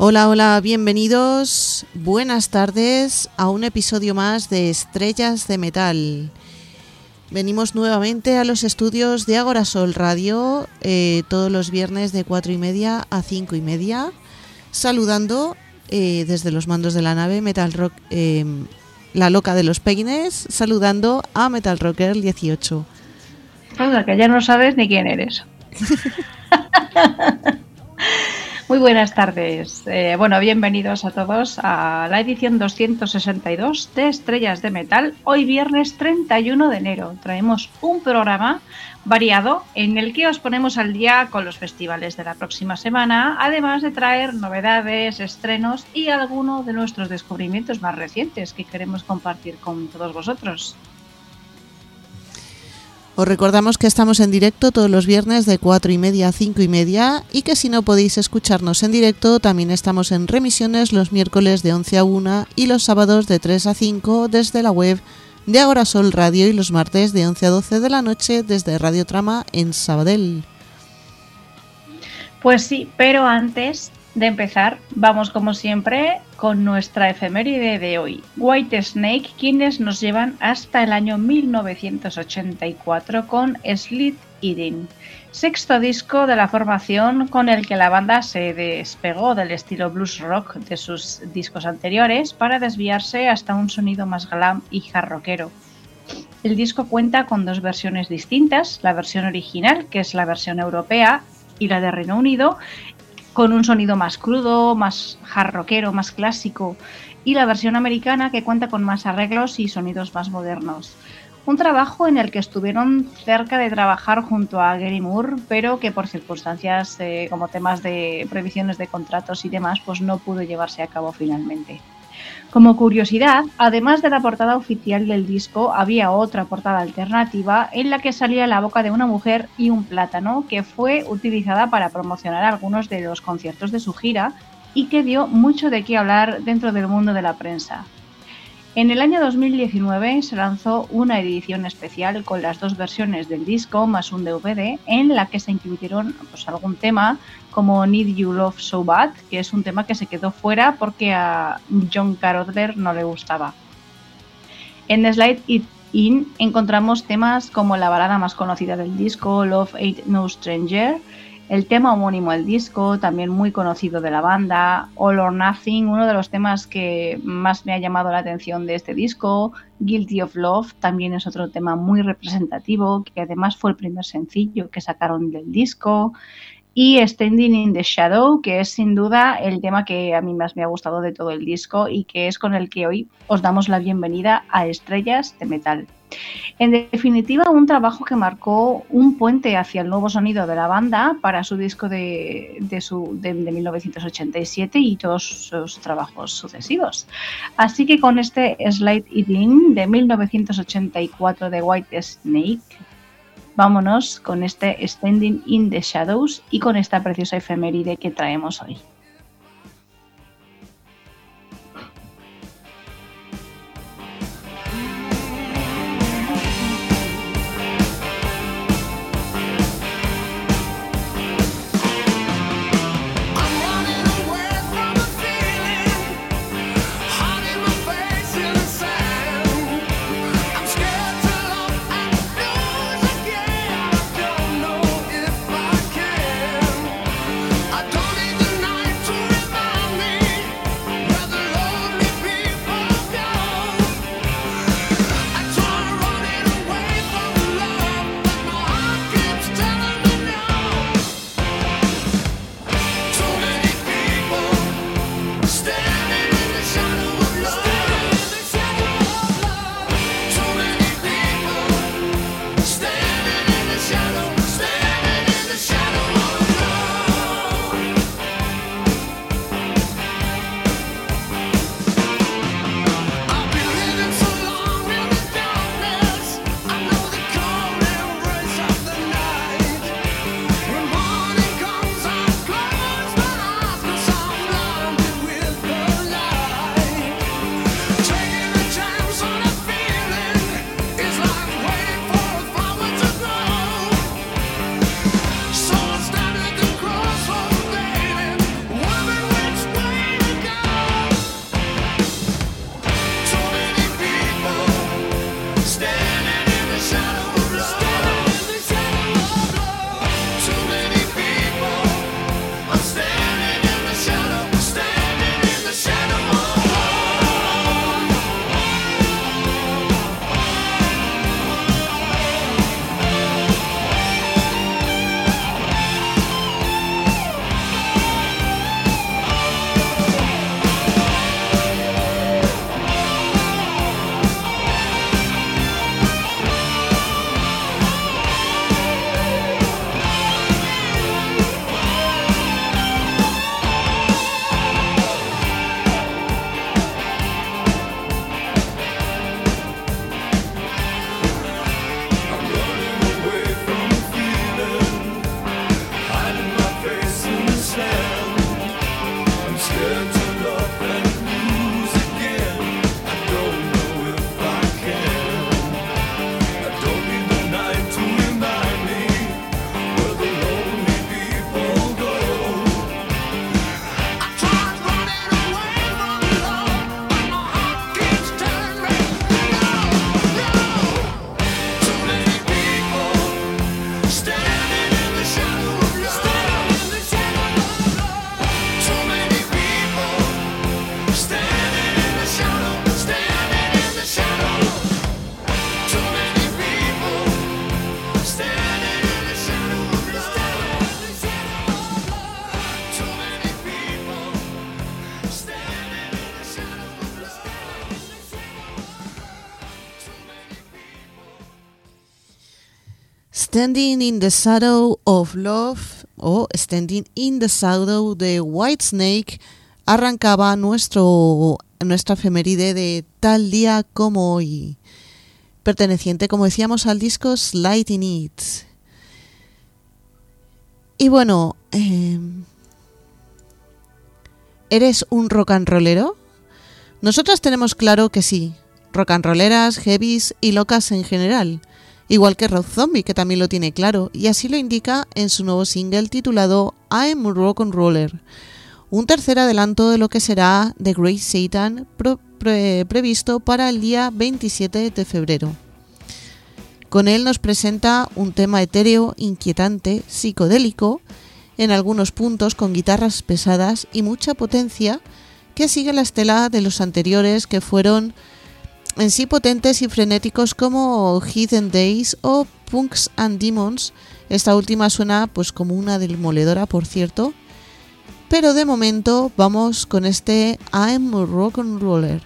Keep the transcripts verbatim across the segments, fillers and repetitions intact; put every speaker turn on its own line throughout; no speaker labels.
Hola, hola, bienvenidos, buenas tardes a un episodio más de Estrellas de Metal. Venimos nuevamente a los estudios de Agorasol Radio eh, todos los viernes de cuatro y media a cinco y media, saludando eh, desde los mandos de la nave Metal Rock, eh, la loca de los peines, saludando a Metal Rocker dieciocho.
Anda, que ya no sabes ni quién eres. Muy buenas tardes. Eh, bueno, bienvenidos a todos a la edición doscientos sesenta y dos de Estrellas de Metal. Hoy viernes treinta y uno de enero traemos un programa variado en el que os ponemos al día con los festivales de la próxima semana, además de traer novedades, estrenos y algunos de nuestros descubrimientos más recientes que queremos compartir con todos vosotros.
Os recordamos que estamos en directo todos los viernes de cuatro y media a cinco y media y que si no podéis escucharnos en directo también estamos en remisiones los miércoles de once a una y los sábados de tres a cinco desde la web de Agorasol Radio y los martes de once a doce de la noche desde Radio Trama en Sabadell.
Pues sí, pero antes de empezar, vamos como siempre con nuestra efeméride de hoy. Whitesnake, quienes nos llevan hasta el año mil novecientos ochenta y cuatro con Sleep Eating, sexto disco de la formación con el que la banda se despegó del estilo blues rock de sus discos anteriores para desviarse hasta un sonido más glam y hard rockero. El disco cuenta con dos versiones distintas, la versión original, que es la versión europea, y la de Reino Unido, con un sonido más crudo, más hard rockero, más clásico, y la versión americana que cuenta con más arreglos y sonidos más modernos. Un trabajo en el que estuvieron cerca de trabajar junto a Gary Moore, pero que por circunstancias eh, como temas de previsiones de contratos y demás, pues no pudo llevarse a cabo finalmente. Como curiosidad, además de la portada oficial del disco, había otra portada alternativa en la que salía la boca de una mujer y un plátano, que fue utilizada para promocionar algunos de los conciertos de su gira y que dio mucho de qué hablar dentro del mundo de la prensa. En el año dos mil diecinueve se lanzó una edición especial con las dos versiones del disco más un D V D en la que se incluyeron pues, algún tema como Need You Love So Bad, que es un tema que se quedó fuera porque a John Carter no le gustaba. En Slide It In encontramos temas como la balada más conocida del disco, Love Ain't No Stranger, el tema homónimo del disco, también muy conocido de la banda, All or Nothing, uno de los temas que más me ha llamado la atención de este disco, Guilty of Love, también es otro tema muy representativo, que además fue el primer sencillo que sacaron del disco, y Standing in the Shadow, que es sin duda el tema que a mí más me ha gustado de todo el disco y que es con el que hoy os damos la bienvenida a Estrellas de Metal. En definitiva, un trabajo que marcó un puente hacia el nuevo sonido de la banda para su disco de, de, su, de, de mil novecientos ochenta y siete y todos sus trabajos sucesivos. Así que con este Slide It In de mil novecientos ochenta y cuatro de Whitesnake, vámonos con este Standing in the Shadows y con esta preciosa efeméride que traemos hoy.
Night
Standing in the Shadow of Love o Standing in the Shadow de Whitesnake arrancaba nuestro, nuestra efeméride de tal día como hoy, perteneciente, como decíamos, al disco Sliding It. Y bueno, eh, ¿eres un rock and rollero? Nosotras tenemos claro que sí, rock and rolleras, heavies y locas en general, igual que Rob Zombie, que también lo tiene claro, y así lo indica en su nuevo single titulado I'm a Rock and Roller, un tercer adelanto de lo que será The Great Satan, pro, pre, previsto para el día veintisiete de febrero. Con él nos presenta un tema etéreo, inquietante, psicodélico, en algunos puntos con guitarras pesadas y mucha potencia, que sigue la estela de los anteriores, que fueron en sí potentes y frenéticos como Hidden Days o Punks and Demons. Esta última suena pues como una demoledora, por cierto, pero de momento vamos con este I'm a Rock and Roller.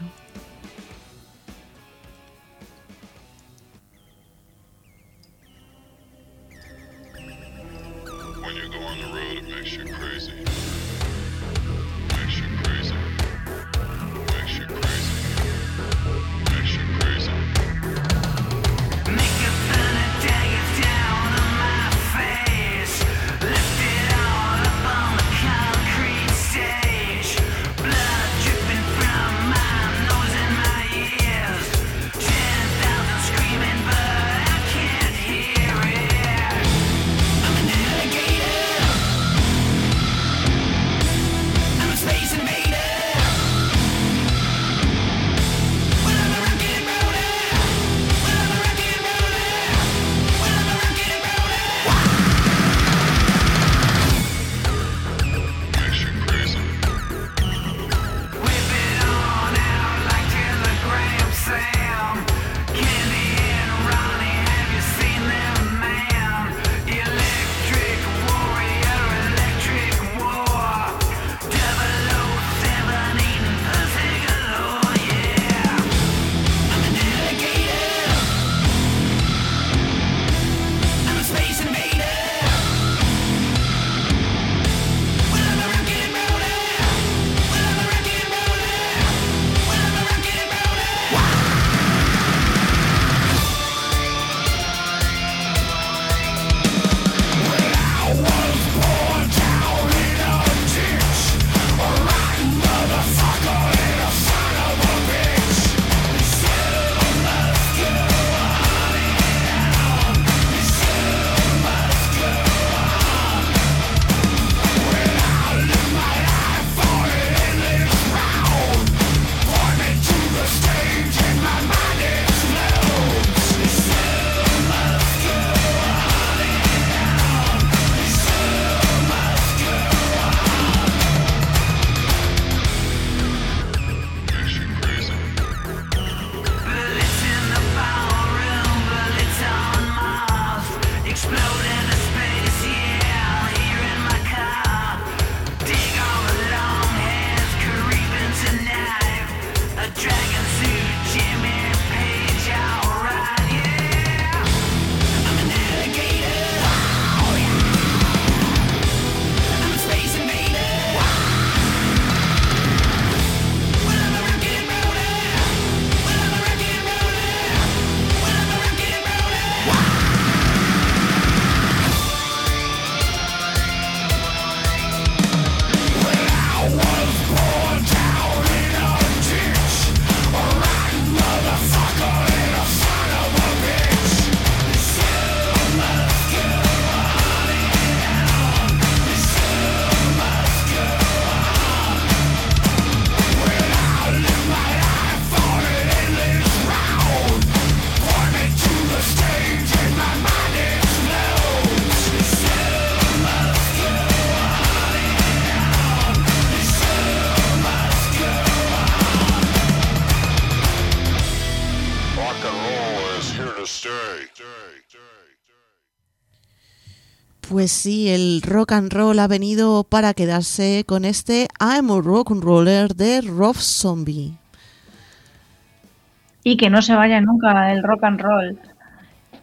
Pues sí, el rock and roll ha venido para quedarse con este I'm a Rock and Roller de Rob Zombie.
Y que no se vaya nunca el rock and roll.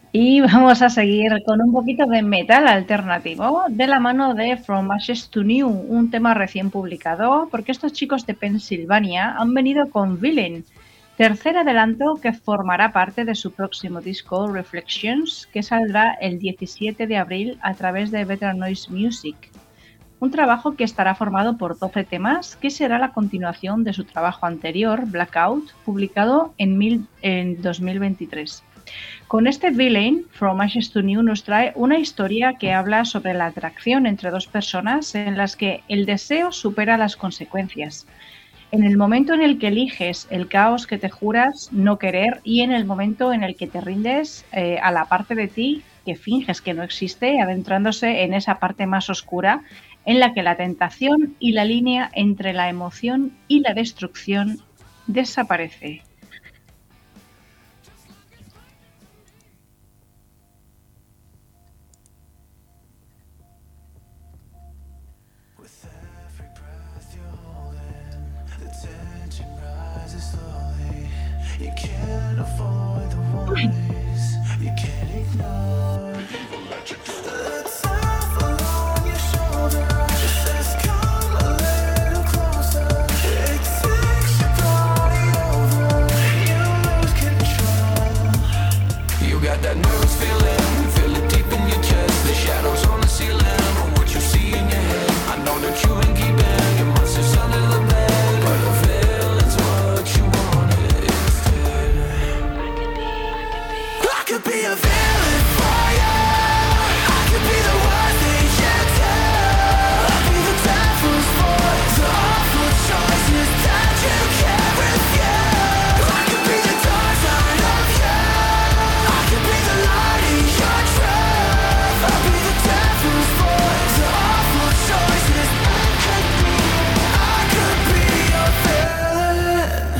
Y vamos a seguir con un poquito de metal alternativo de la mano de From Ashes to New, un tema recién publicado, porque estos chicos de Pensilvania han venido con Villain, tercer adelanto que formará parte de su próximo disco Reflections, que saldrá el diecisiete de abril a través de Better Noise Music. Un trabajo que estará formado por doce temas, que será la continuación de su trabajo anterior, Blackout, publicado en, mil, en dos mil veintitrés. Con este Villain, From Ashes to New nos trae una historia que habla sobre la atracción entre dos personas en las que el deseo supera las consecuencias. En el momento en el que eliges el caos que te juras no querer y en el momento en el que te rindes eh, a la parte de ti que finges que no existe, adentrándose en esa parte más oscura en la que la tentación y la línea entre la emoción y la destrucción desaparece.
You can't avoid the warnings, you can't ignore the devil on your shoulder says come a little closer. It takes your body over, you lose control. You got that nervous feeling, feel it deep in your chest. The shadows on the ceiling, or what you see in your head. I know that you ain't keeping your monsters under the bed, but the villain's what you want. I could be a villain for you. I could be the worst thing you do. I'll be the devil's voice, the awful choices that you can't refuse. I could be the dark side of you. I could be the light in your truth. I'll be the devil's voice, the awful choices. I could be a villain.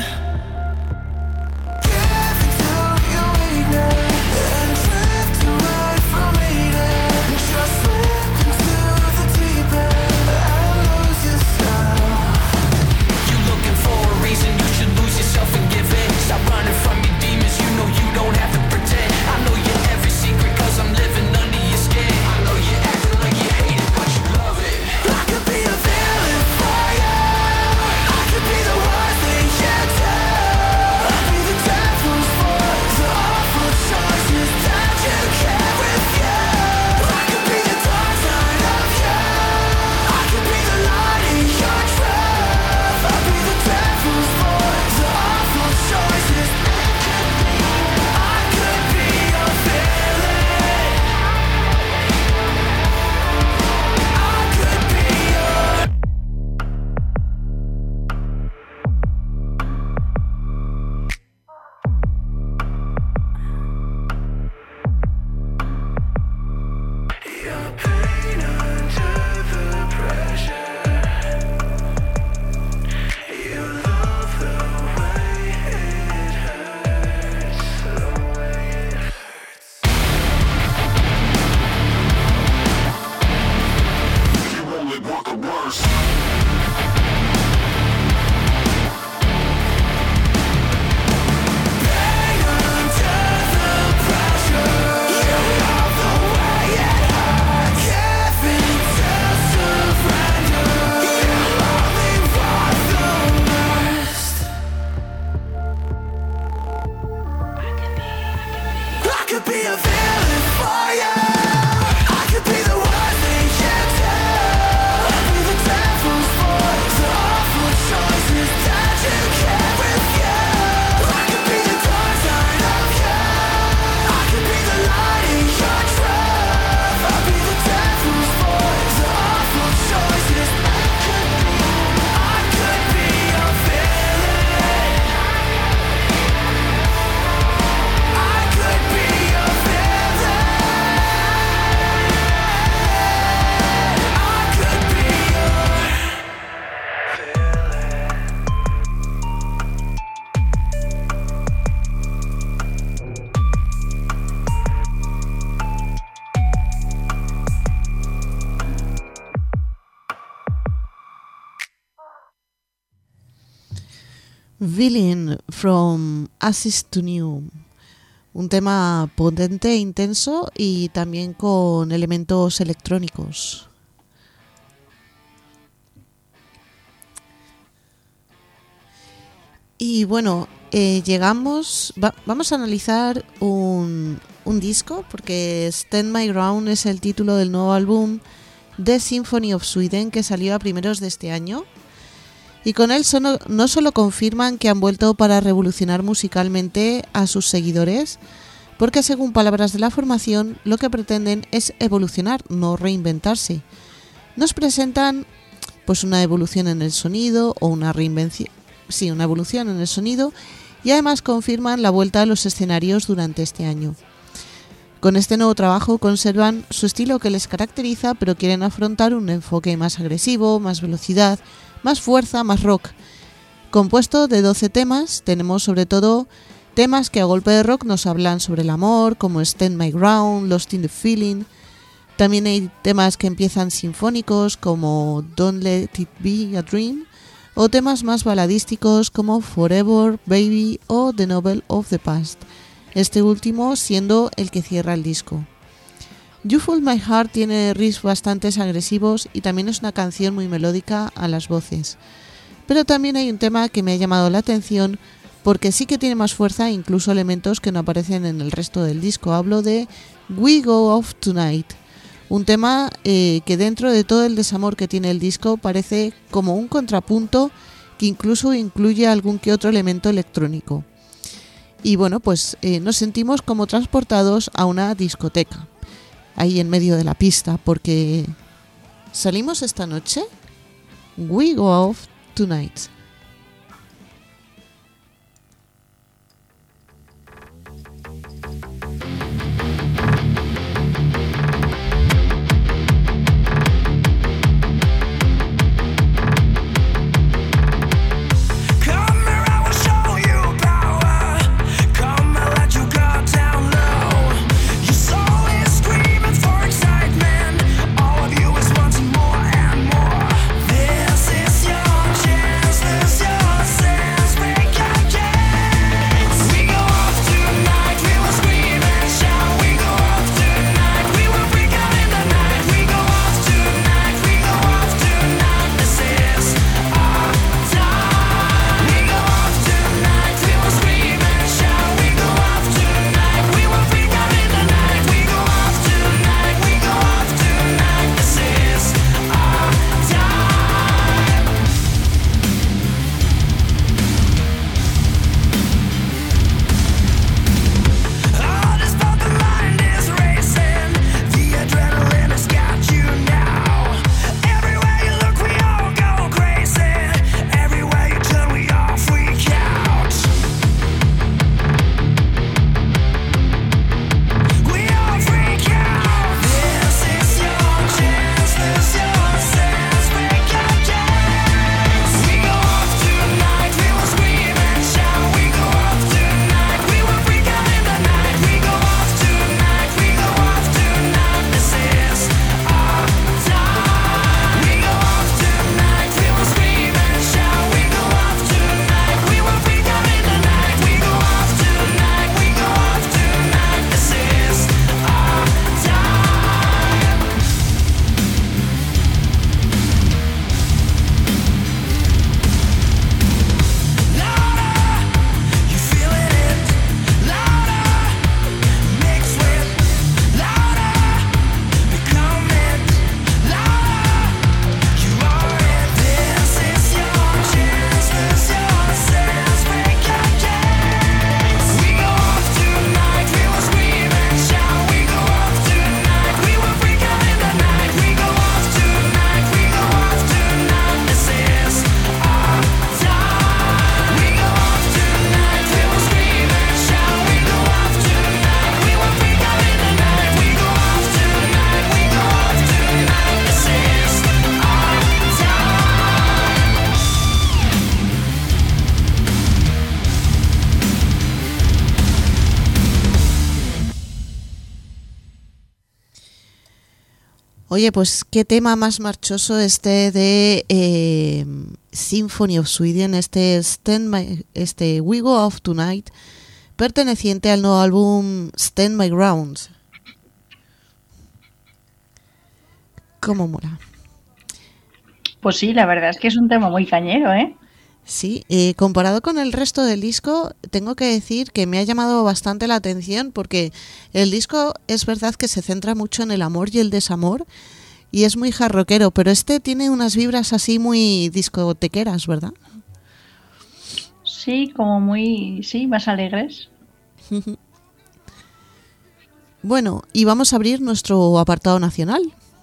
Give into your weakness. Stop running from your demons, you know you don't have to pretend. I know your every secret cause I'm living under your skin. I know you're acting like you hate it, but you love it. I could be a villain for you. I could be the worst thing you do. I'll be the devil's voice, the awful choices that you can't refuse. I could be the dark side of you. I could be the light in your truth. I'll be the devil's voice, the awful choices. I could be a villain. I could be a your pain under the pressure. You love the way it hurts, the way it hurts. You only want the worst. Pain under the pressure. You love the way it hurts. Giving to surrender. You only want the worst. I could be a villain for you. I could be the worst thing you do. I'll be the devil's voice, the awful choices that you can't refuse. I could be the dark side of you. I could be the light in your truth. I'll be the devil's voice, the awful choices. I could be a villain. I could be a villain. I could be a
Villain, From Ashes to New. Un tema potente e intenso y también con elementos electrónicos. Y bueno, eh, llegamos, va, vamos a analizar un, un disco, porque Stand My Ground es el título del nuevo álbum The Symphony of Sweden, que salió a primeros de este año. Y con él son, no solo confirman que han vuelto para revolucionar musicalmente a sus seguidores, porque según palabras de la formación, lo que pretenden es evolucionar, no reinventarse. Nos presentan pues una evolución en el sonido o una reinvención, sí, una evolución en el sonido, y además confirman la vuelta a los escenarios durante este año. Con este nuevo trabajo conservan su estilo que les caracteriza, pero quieren afrontar un enfoque más agresivo, más velocidad, más fuerza, más rock. Compuesto de doce temas, tenemos sobre todo temas que a golpe de rock nos hablan sobre el amor, como Stand My Ground, Lost in the Feeling. También hay temas que empiezan sinfónicos, como Don't Let It Be a Dream, o temas más baladísticos como Forever, Baby o The Novel of the Past, este último siendo el que cierra el disco. You Fooled My Heart tiene riffs bastante agresivos y también es una canción muy melódica a las voces. Pero también hay un tema que me ha llamado la atención porque sí que tiene más fuerza e incluso elementos que no aparecen en el resto del disco. Hablo de We Go Off Tonight, un tema eh, que dentro de todo el desamor que tiene el disco parece como un contrapunto que incluso incluye algún que otro elemento electrónico. Y bueno, pues eh, nos sentimos como transportados a una discoteca, ahí en medio de la pista, porque salimos esta noche, We Go Off Tonight. Oye, pues qué tema más marchoso este de eh, Symphony of Sweden, este Stand My, este We Go Off Tonight, perteneciente al nuevo álbum Stand My Ground. ¿Cómo mola?
Pues sí, la verdad es que es un tema muy cañero, ¿eh?
Sí, eh, comparado con el resto del disco, tengo que decir que me ha llamado bastante la atención porque el disco es verdad que se centra mucho en el amor y el desamor y es muy hard rockero, pero este tiene unas vibras así muy discotequeras, ¿verdad?
Sí, como muy, sí, más alegres.
Bueno, y vamos a abrir nuestro apartado nacional.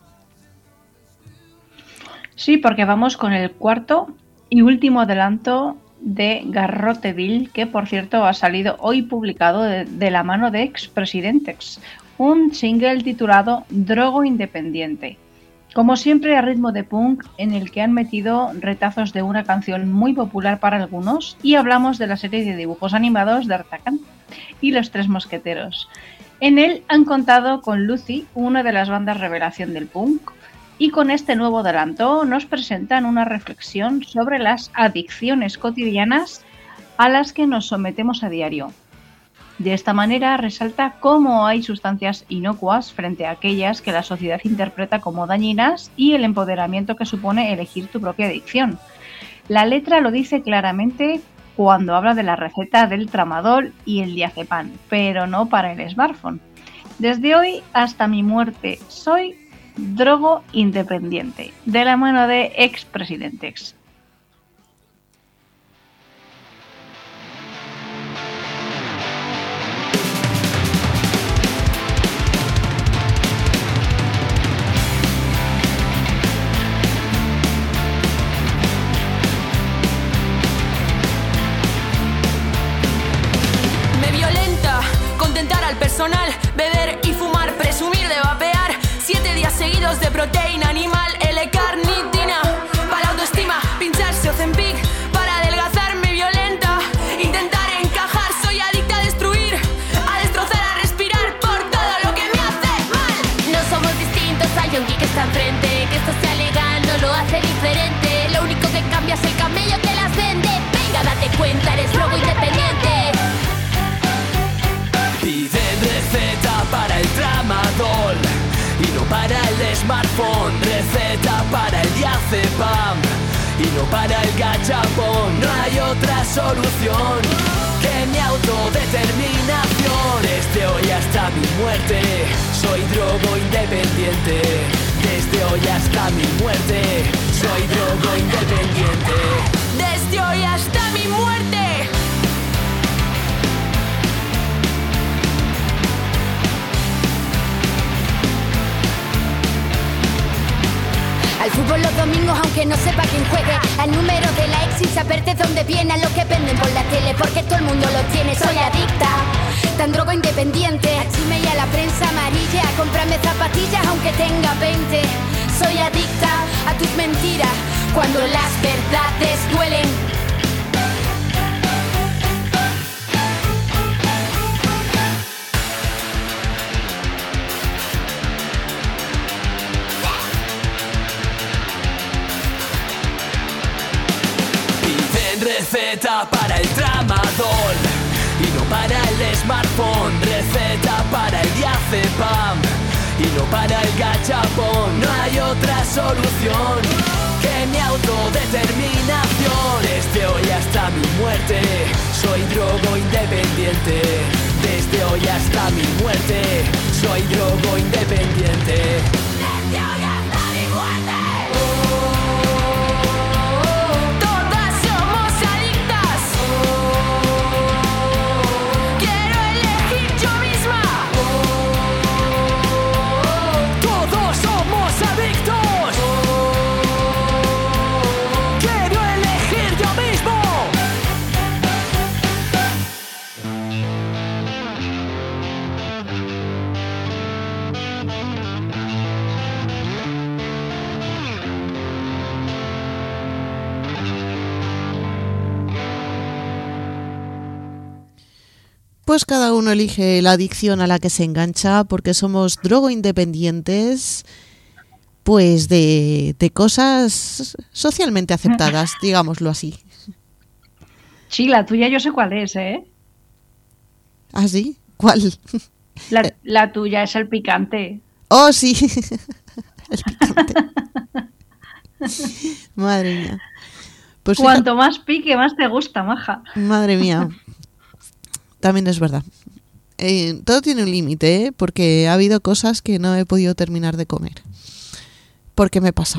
Sí, porque vamos con el cuarto y último adelanto de Garroteville, que por cierto ha salido hoy publicado de, de la mano de Expresidentes, un single titulado Drogo Independiente. Como siempre a ritmo de punk, en el que han metido retazos de una canción muy popular para algunos, y hablamos de la serie de dibujos animados de D'Artagnan y Los Tres Mosqueteros. En él han contado con Lucy, una de las bandas revelación del punk, y con este nuevo adelanto nos presentan una reflexión sobre las adicciones cotidianas a las que nos sometemos a diario. De esta manera resalta cómo hay sustancias inocuas frente a aquellas que la sociedad interpreta como dañinas y el empoderamiento que supone elegir tu propia adicción. La letra lo dice claramente cuando habla de la receta del tramadol y el diazepam, pero no para el smartphone. Desde hoy hasta mi muerte soy Drogo Independiente, de la mano de Expresidentes.
Me violenta contentar al personal, beber y fumar, presumir de vapear. Siete días seguidos de proteína animal, L-carnitina, para la autoestima, pincharse Ozempic, para adelgazar me violenta, intentar encajar, soy adicta a destruir, a destrozar, a respirar por todo lo que me hace mal.
No somos distintos al yonki que está enfrente, que esto sea legal no lo hace diferente, lo único que cambia es el camello que las vende, venga date cuenta, eres drogo independiente.
Piden receta para el tramadol y no para el smartphone, receta para el diazepam y no para el gachapón. No hay otra solución que mi autodeterminación. Desde hoy hasta mi muerte soy drogo independiente. Desde hoy hasta mi muerte soy drogo independiente.
Desde hoy hasta mi muerte.
Al fútbol los domingos aunque no sepa quién juegue, al número de la ex sin saber de dónde viene, a lo que venden por la tele porque todo el mundo lo tiene. Soy adicta, tan drogo independiente, a chisme y a la prensa amarilla, a comprarme zapatillas aunque tenga veinte. Soy adicta a tus mentiras cuando las verdades duelen.
Receta para el tramadol y no para el smartphone, receta para el diazepam y no para el gachapón. No hay otra solución que mi autodeterminación. Desde hoy hasta mi muerte soy drogo independiente. Desde hoy hasta mi muerte soy drogo independiente. Desde hoy hasta mi muerte.
Pues cada uno elige la adicción a la que se engancha, porque somos drogo independientes, pues de, de cosas socialmente aceptadas, digámoslo así.
Sí, la tuya yo sé cuál es, ¿eh?
¿Ah, sí? ¿Cuál?
La, la tuya es el picante.
Oh, sí. El picante. Madre mía. Pues
Cuanto
fíjate,
más pique, más te gusta, maja.
madre mía. También es verdad. Eh, todo tiene un límite, ¿eh? Porque ha habido cosas que no he podido terminar de comer. Porque me he pasado.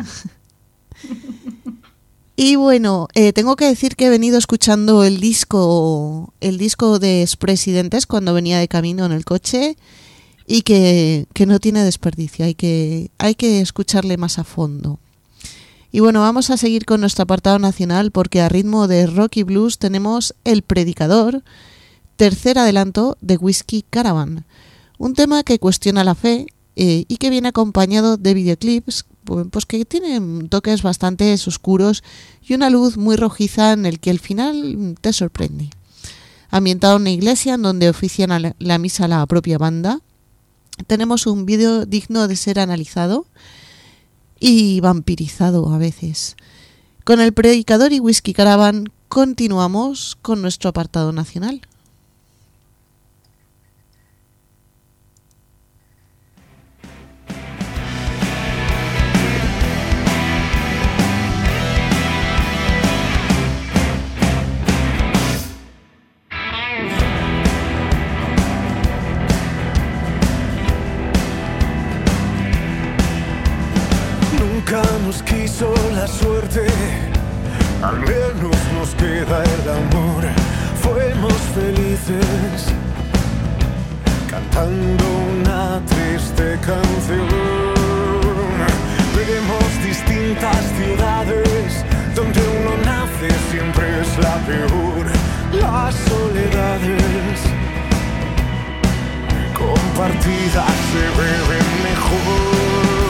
Y bueno, eh, tengo que decir que he venido escuchando el disco, el disco de Expresidentes cuando venía de camino en el coche y que, que no tiene desperdicio, hay que, hay que escucharle más a fondo. Y bueno, vamos a seguir con nuestro apartado nacional porque a ritmo de rock y blues tenemos El Predicador, tercer adelanto de Whiskey Caravan, un tema que cuestiona la fe eh, y que viene acompañado de videoclips pues que tienen toques bastante oscuros y una luz muy rojiza en el que al final te sorprende. Ambientado en una iglesia en donde ofician la, la misa la propia banda, tenemos un vídeo digno de ser analizado y vampirizado a veces. Con El Predicador y Whiskey Caravan continuamos con nuestro apartado nacional.
Nunca nos quiso la suerte, al menos nos queda el amor. Fuimos felices cantando una triste canción. Vemos distintas ciudades donde uno nace siempre es la peor. Las soledades compartidas se beben mejor.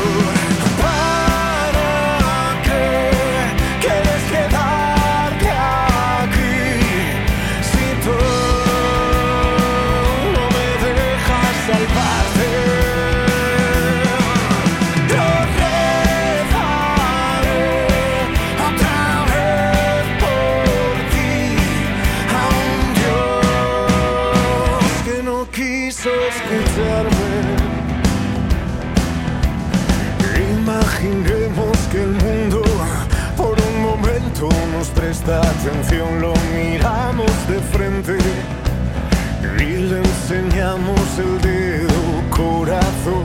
Imaginemos que el mundo por un momento nos presta atención, lo miramos de frente y le enseñamos el dedo corazón.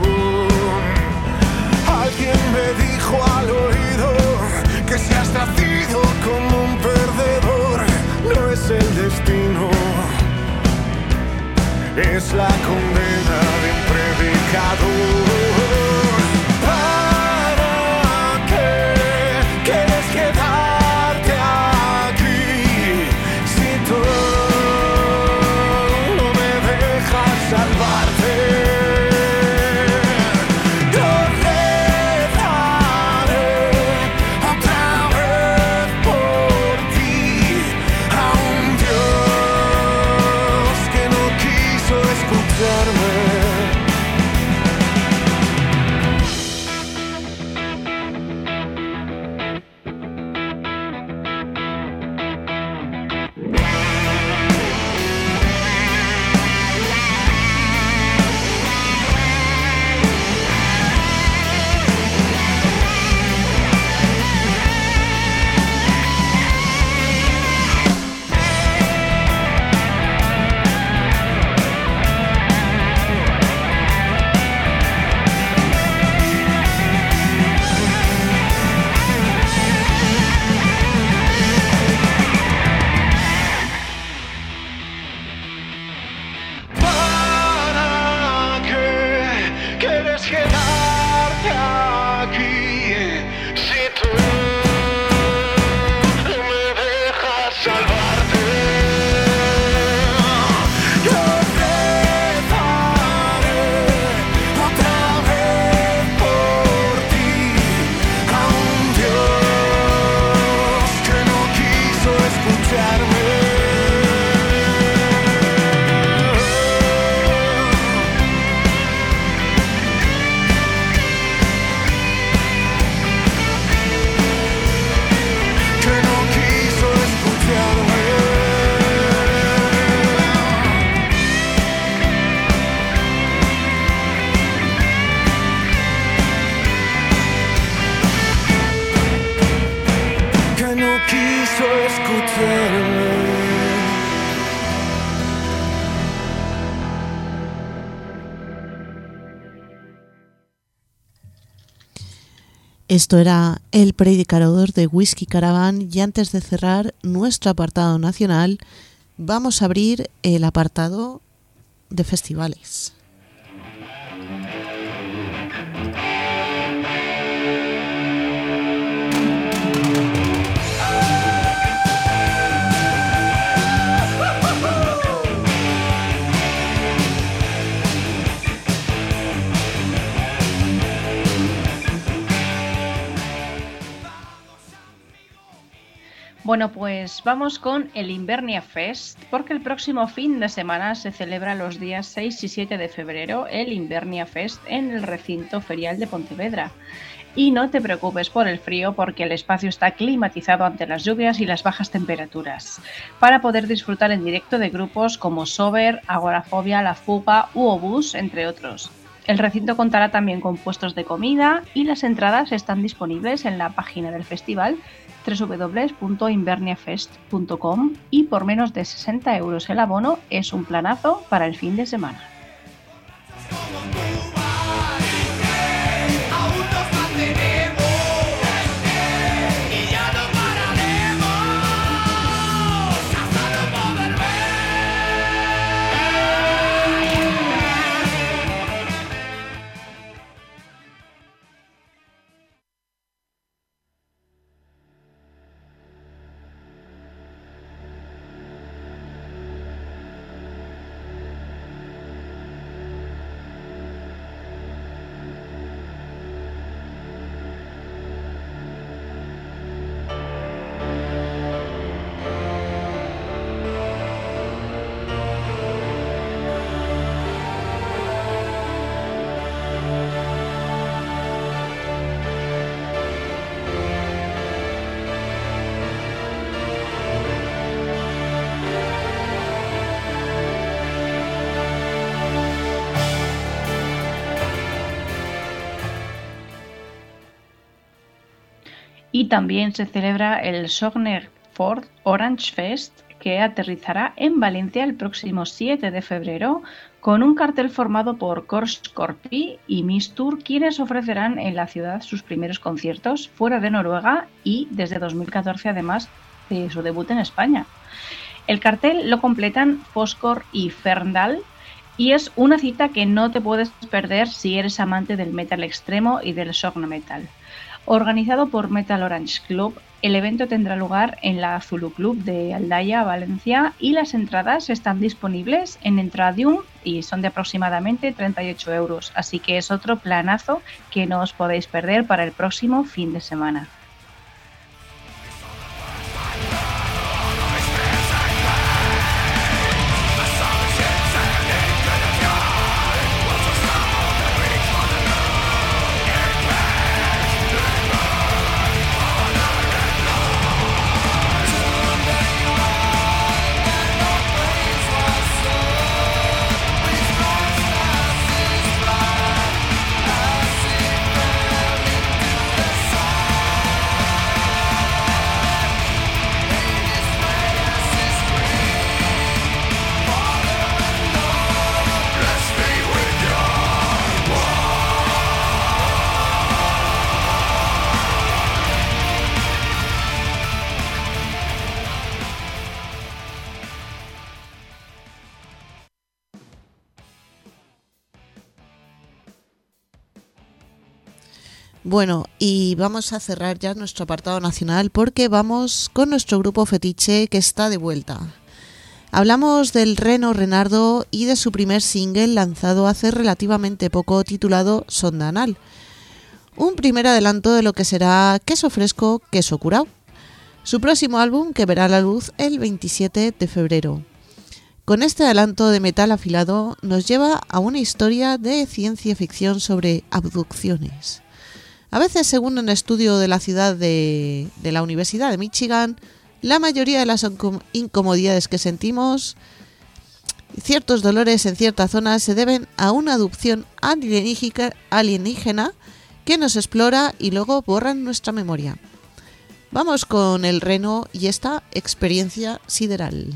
Alguien me dijo al oído que si has nacido como un perdedor, no es el destino, es la condena de un predicador. Escucharme protegerme.
Esto era el predicador de Whisky Caravan y antes de cerrar nuestro apartado nacional vamos a abrir el apartado de festivales.
Bueno, pues vamos con el Invernia Fest, porque el próximo fin de semana se celebra los días seis y siete de febrero el Invernia Fest en el recinto ferial de Pontevedra. Y no te preocupes por el frío, porque el espacio está climatizado ante las lluvias y las bajas temperaturas, para poder disfrutar en directo de grupos como Sober, Agorafobia, La Fuga u Obús, entre otros. El recinto contará también con puestos de comida y las entradas están disponibles en la página del festival doble u doble u doble u punto inverniafest punto com y por menos de sesenta euros el abono es un planazo para el fin de semana. Y también se celebra el Sogner Ford Orange Fest, que aterrizará en Valencia el próximo siete de febrero, con un cartel formado por Kors Corpi y Mistur, quienes ofrecerán en la ciudad sus primeros conciertos fuera de Noruega y desde dos mil catorce además de su debut en España. El cartel lo completan Foscor y Ferndal, y es una cita que no te puedes perder si eres amante del metal extremo y del Sogn Metal. Organizado por Metal Orange Club, el evento tendrá lugar en la Zulu Club de Aldaya, Valencia, y las entradas están disponibles en Entradium y son de aproximadamente treinta y ocho euros, así que es otro planazo que no os podéis perder para el próximo fin de semana.
Bueno, y vamos a cerrar ya nuestro apartado nacional porque vamos con nuestro grupo fetiche que está de vuelta. Hablamos del Reno Renardo y de su primer single lanzado hace relativamente poco titulado Sonda Anal. Un primer adelanto de lo que será Queso Fresco, Queso Curao. Su próximo álbum que verá la luz el veintisiete de febrero. Con este adelanto de metal afilado nos lleva a una historia de ciencia ficción sobre abducciones. A veces, según un estudio de la ciudad de, de la Universidad de Michigan, la mayoría de las incomodidades que sentimos, ciertos dolores en ciertas zonas, se deben a una abducción alienígena que nos explora y luego borra nuestra memoria. Vamos con el Reno y esta experiencia sideral.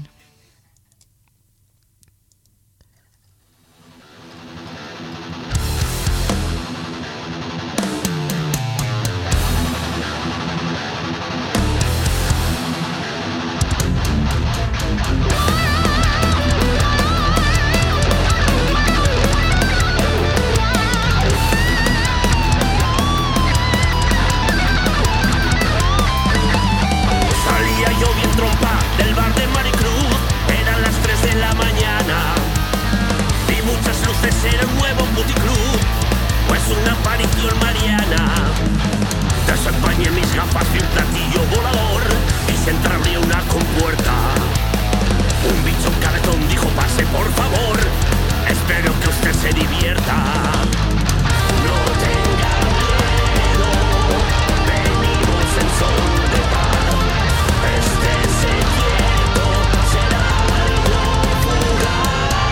Era un nuevo puticlub, pues una aparición mariana. Desempañé mis gafas de un platillo volador y se entreabrió una compuerta. Un bicho cabezón dijo: pase por favor, espero que usted se divierta. No tenga miedo, venimos en son de paz. Estése quieto, será algo fugaz.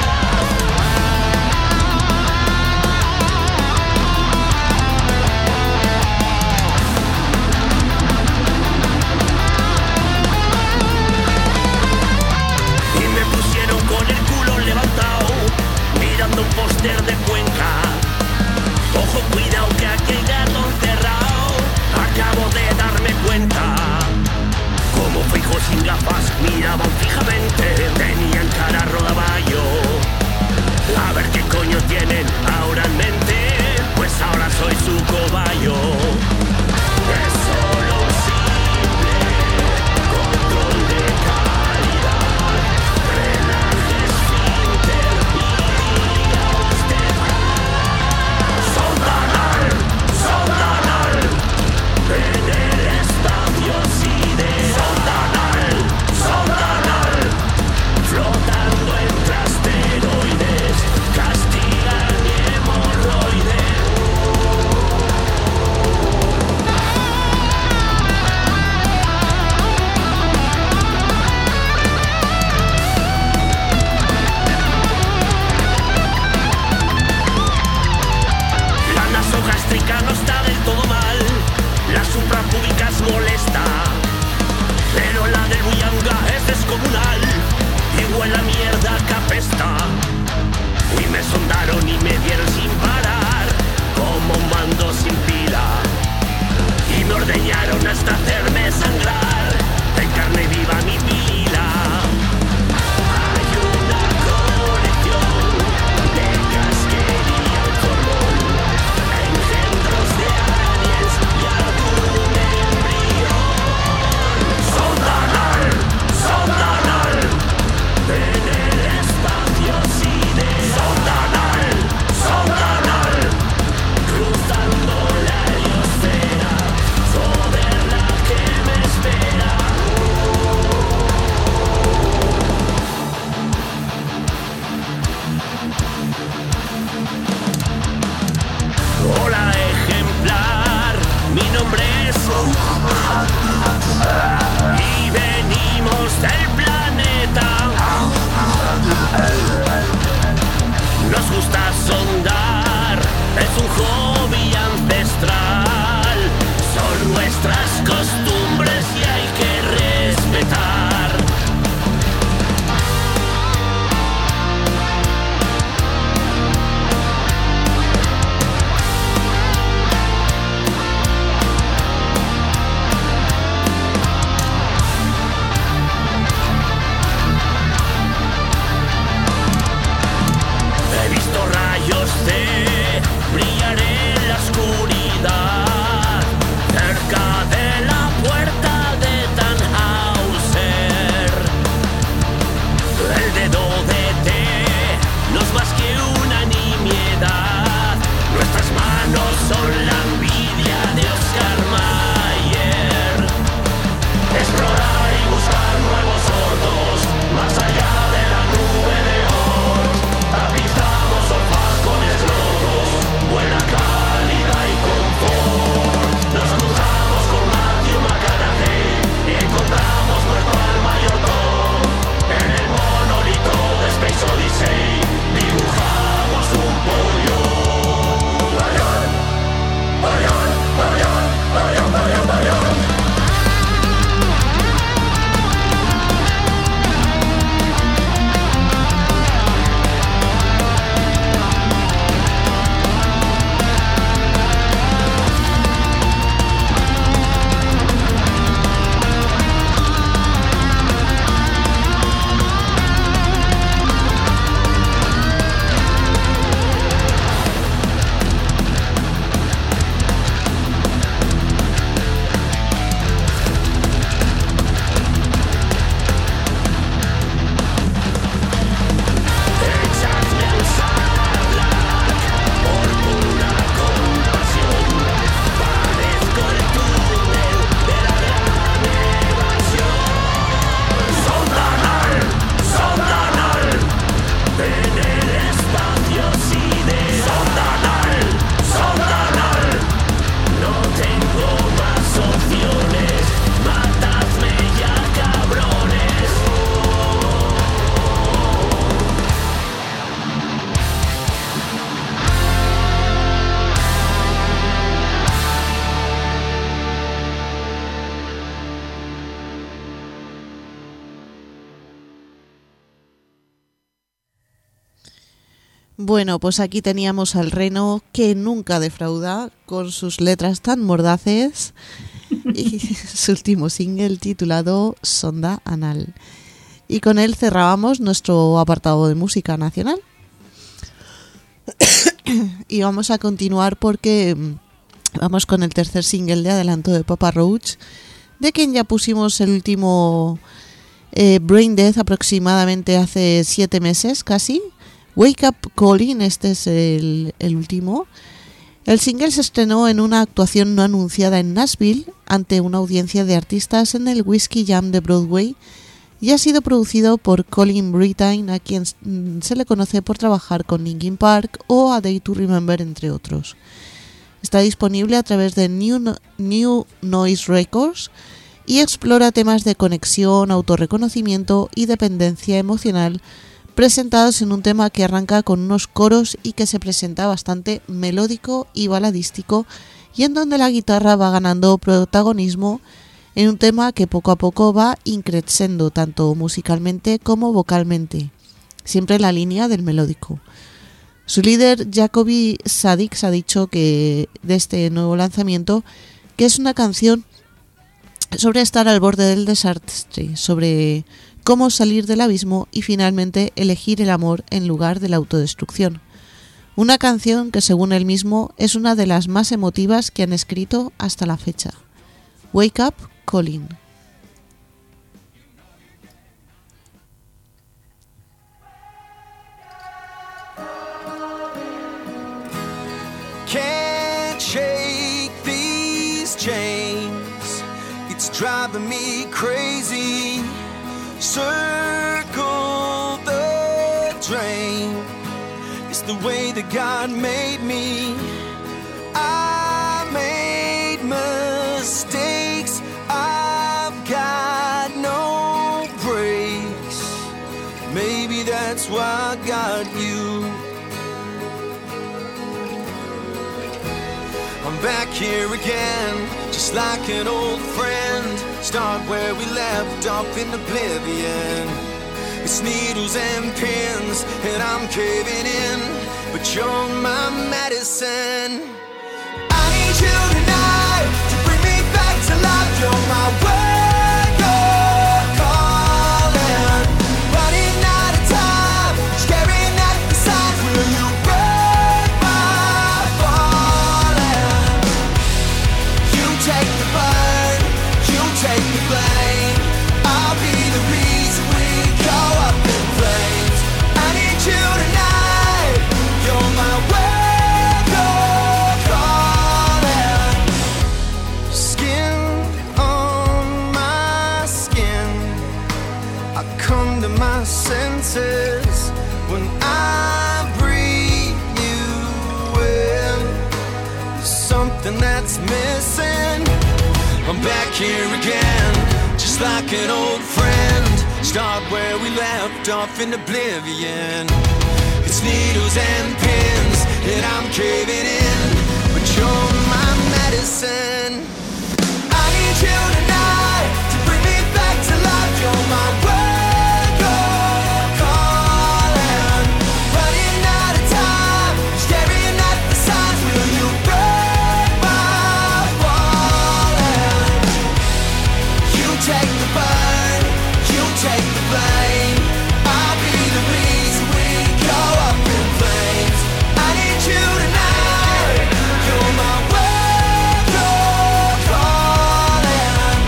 Mirando un póster de Cuenca. Ojo, cuidado que aquí hay gato encerrado. Acabo de darme cuenta. Como fijos sin gafas miraban fijamente. Tenían cara rodaballo. A ver qué coño tienen ahora en mente. Pues ahora soy su cobayo. Es solo un simple control de calidad. Relaje esfínter y diga usted Sondanal, Sondanal, en el espacio sideral. Sondanal, Sondanal, flotando entre asteroides, castigan mi hemorroide. La nasogástrica no está del todo mal, la suprapúbica es molesta, pero la del Buyanga es descomunal, y huele a mierda que apesta. Y me sondaron y me dieron sin parar, como un mando sin pila, y me ordeñaron hasta hacerme sangrar, en carne viva mi pila. Hay una colección de casquería y formol, engendros de aliens y algún embrión. Sondanal, Sondanal, en el espacio sideral. Sondanal, Sondanal, cruzando la heliosfera, sobre la que me espera. Hola ejemplar, mi nombre es y venimos del planeta. Nos gusta sondar, es un hobby ancestral. Son nuestras costumbres y hay que respetar. He visto rayos de
Bueno, pues aquí teníamos al Reno, que nunca defrauda con sus letras tan mordaces, y su último single titulado Sonda Anal. Y con él cerrábamos nuestro apartado de música nacional. Y vamos a continuar porque vamos con el tercer single de adelanto de Papa Roach, de quien ya pusimos el último eh, Brain Death aproximadamente hace siete meses casi. Wake Up Calling, este es el, el último. El single se estrenó en una actuación no anunciada en Nashville ante una audiencia de artistas en el Whiskey Jam de Broadway y ha sido producido por Colin Brittain, a quien se le conoce por trabajar con Linkin Park o A Day to Remember, entre otros. Está disponible a través de New, no- New Noise Records y explora temas de conexión, autorreconocimiento y dependencia emocional presentados en un tema que arranca con unos coros y que se presenta bastante melódico y baladístico, y en donde la guitarra va ganando protagonismo en un tema que poco a poco va increciendo tanto musicalmente como vocalmente, siempre en la línea del melódico. Su líder Jacoby Shaddix ha dicho que de este nuevo lanzamiento que es una canción sobre estar al borde del desastre, sobre cómo salir del abismo y finalmente elegir el amor en lugar de la autodestrucción. Una canción que, según él mismo, es una de las más emotivas que han escrito hasta la fecha. Wake Up Calling.
Can't shake these chains, it's driving me crazy. Circle the drain, it's the way that God made me. I made mistakes, I've got no brakes. Maybe that's why I got you. I'm back here again, just like an old friend. Start where we left off in oblivion. It's needles and pins, and I'm caving in, but you're my medicine. I need you tonight to bring me back to life. You're my wake-up calling. Running out of time, staring at the signs. Will you break my falling? You take the burn, you take the blame. I'll be the reason we go up in flames. I need you tonight. You're my wake-up calling. Skin on my skin, I come to my senses when I breathe you in. There's something that's missing. I'm back here again, just like an old friend. Start where we left off in oblivion. It's needles and pins, and I'm caving in, but you're my medicine. I need you tonight to bring me back to life. You're my wake-up calling. Running out of time, staring at the signs. Will you break my falling? You take the burn, you take the blame. I'll be the reason we go up in flames. I need you tonight. You're my wake-up calling.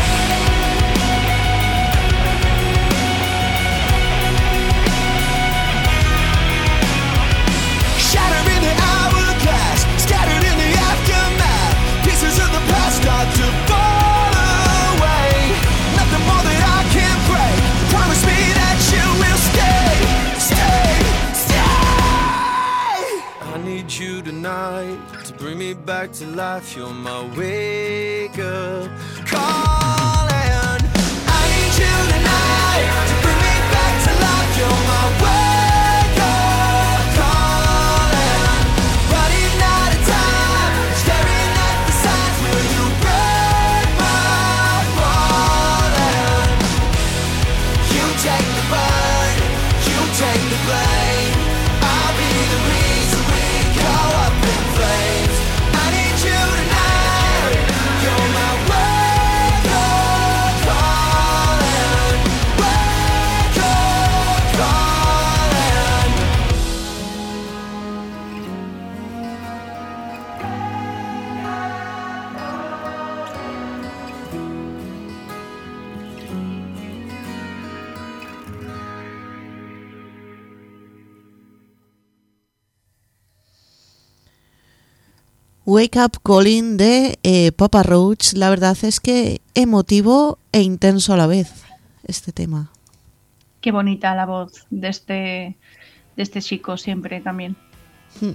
Shattered in the hourglass, scattered in the aftermath. Pieces of the past start to fall away. Nothing more that I can break. Promise me that you will stay, stay, stay. I need you tonight to bring me back to life. You're my wake-up calling. I need you tonight to bring me back to life. You're my wake-up calling. Running out of time, staring at the signs. Will you break my falling? You take the burn, you take the blame. I'll be the
Wake Up Calling de eh, Papa Roach. La verdad es que emotivo e intenso a la vez este tema.
Qué bonita la voz de este, de este chico siempre también.
Mm.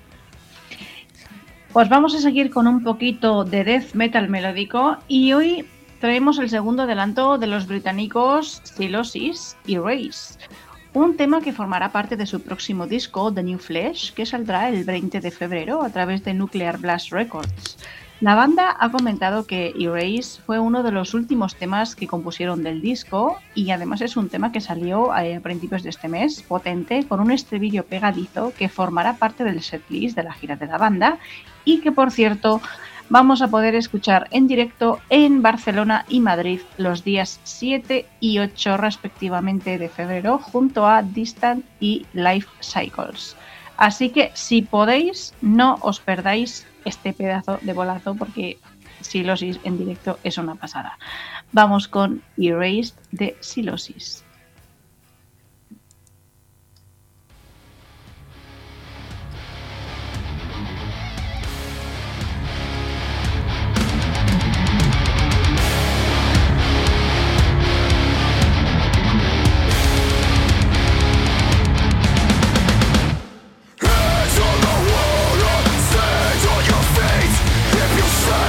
Pues vamos a seguir con un poquito de death metal melódico y hoy traemos el segundo adelanto de los británicos Sylosis Erase, un tema que formará parte de su próximo disco The New Flesh, que saldrá el veinte de febrero a través de Nuclear Blast Records. La banda ha comentado que Erase fue uno de los últimos temas que compusieron del disco y además es un tema que salió a principios de este mes, potente, con un estribillo pegadizo que formará parte del setlist de la gira de la banda y que, por cierto, vamos a poder escuchar en directo en Barcelona y Madrid los días siete y ocho respectivamente de febrero junto a Distant y Life Cycles. Así que si podéis, no os perdáis este pedazo de bolazo porque Sylosis en directo es una pasada. Vamos con Erased de Sylosis.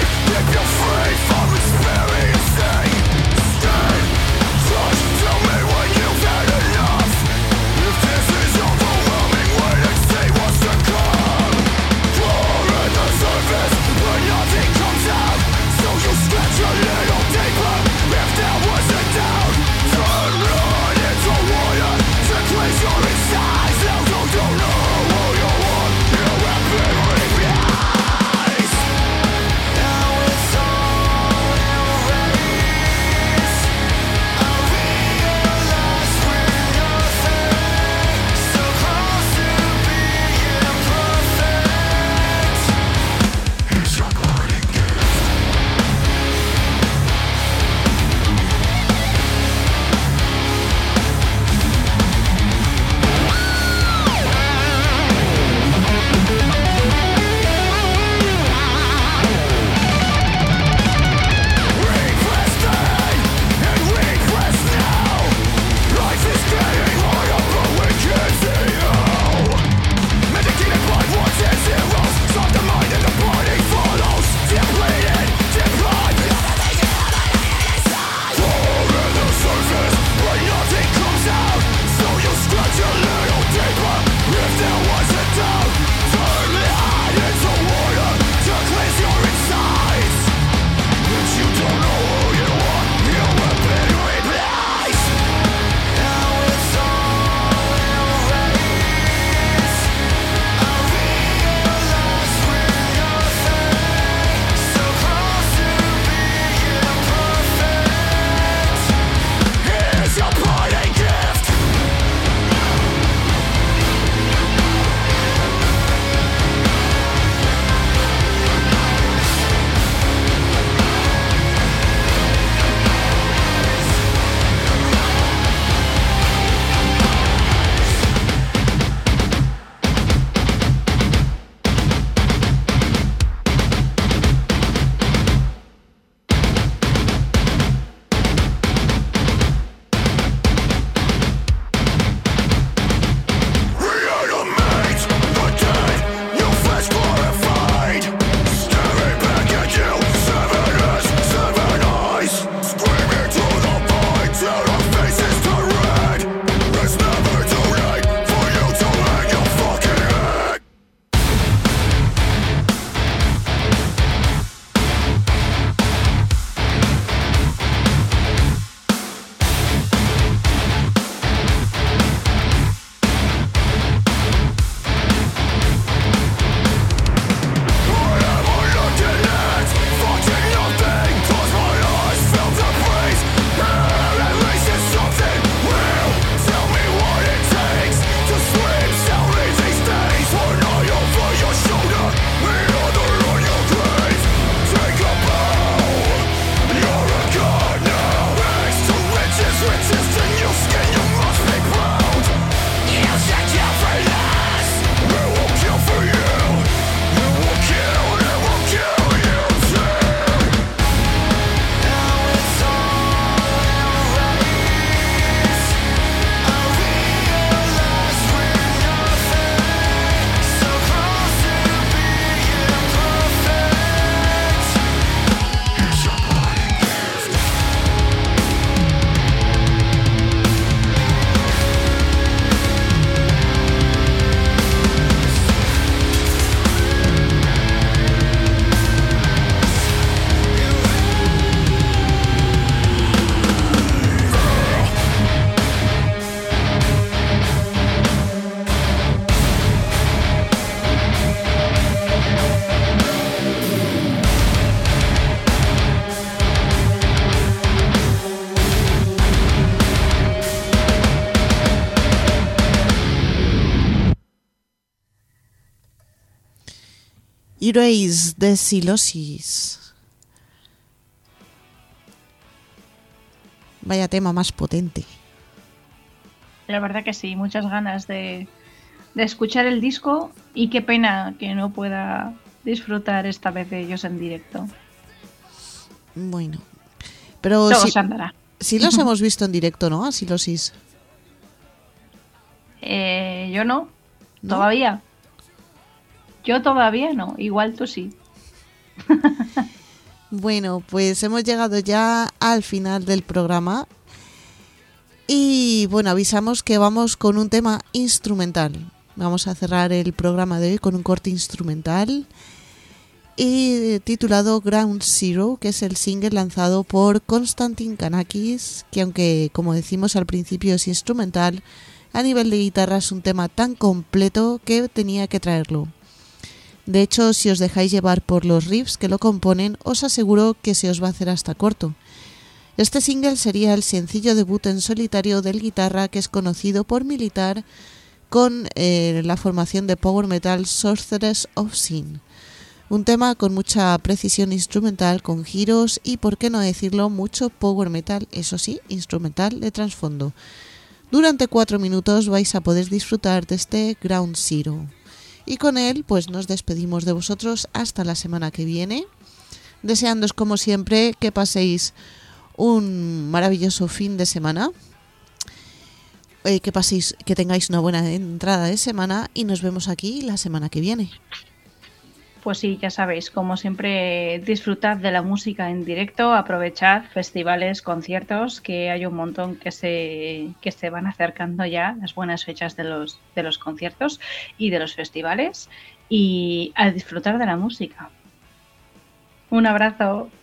Tell me
Erase de Silosis. Vaya tema más potente.
La verdad que sí, muchas ganas de, de escuchar el disco y qué pena que no pueda disfrutar esta vez de ellos en directo.
Bueno, pero
Todo
sí,
se andará.
sí los hemos visto en directo, ¿no? A Silosis.
Eh, yo no,
¿No?
todavía. Yo todavía no, igual tú sí.
Bueno, pues hemos llegado ya al final del programa. Y bueno, avisamos que vamos con un tema instrumental. Vamos a cerrar el programa de hoy con un corte instrumental y titulado Ground Zero, que es el single lanzado por Konstantin Kanakis, que aunque como decimos al principio es instrumental, a nivel de guitarra es un tema tan completo que tenía que traerlo. De hecho, si os dejáis llevar por los riffs que lo componen, os aseguro que se os va a hacer hasta corto. Este single sería el sencillo debut en solitario del guitarra que es conocido por militar con eh, la formación de power metal Sorceress of Sin. Un tema con mucha precisión instrumental, con giros y, por qué no decirlo, mucho power metal, eso sí, instrumental de trasfondo. Durante cuatro minutos vais a poder disfrutar de este Ground Zero. Y con él, pues nos despedimos de vosotros hasta la semana que viene, deseándoos como siempre que paséis un maravilloso fin de semana, eh, que paséis, que tengáis una buena entrada de semana y nos vemos aquí la semana que viene.
Pues sí, ya sabéis, como siempre, disfrutad de la música en directo, aprovechad festivales, conciertos, que hay un montón que se, que se van acercando ya, las buenas fechas de los, de los conciertos y de los festivales, y a disfrutar de la música. Un abrazo.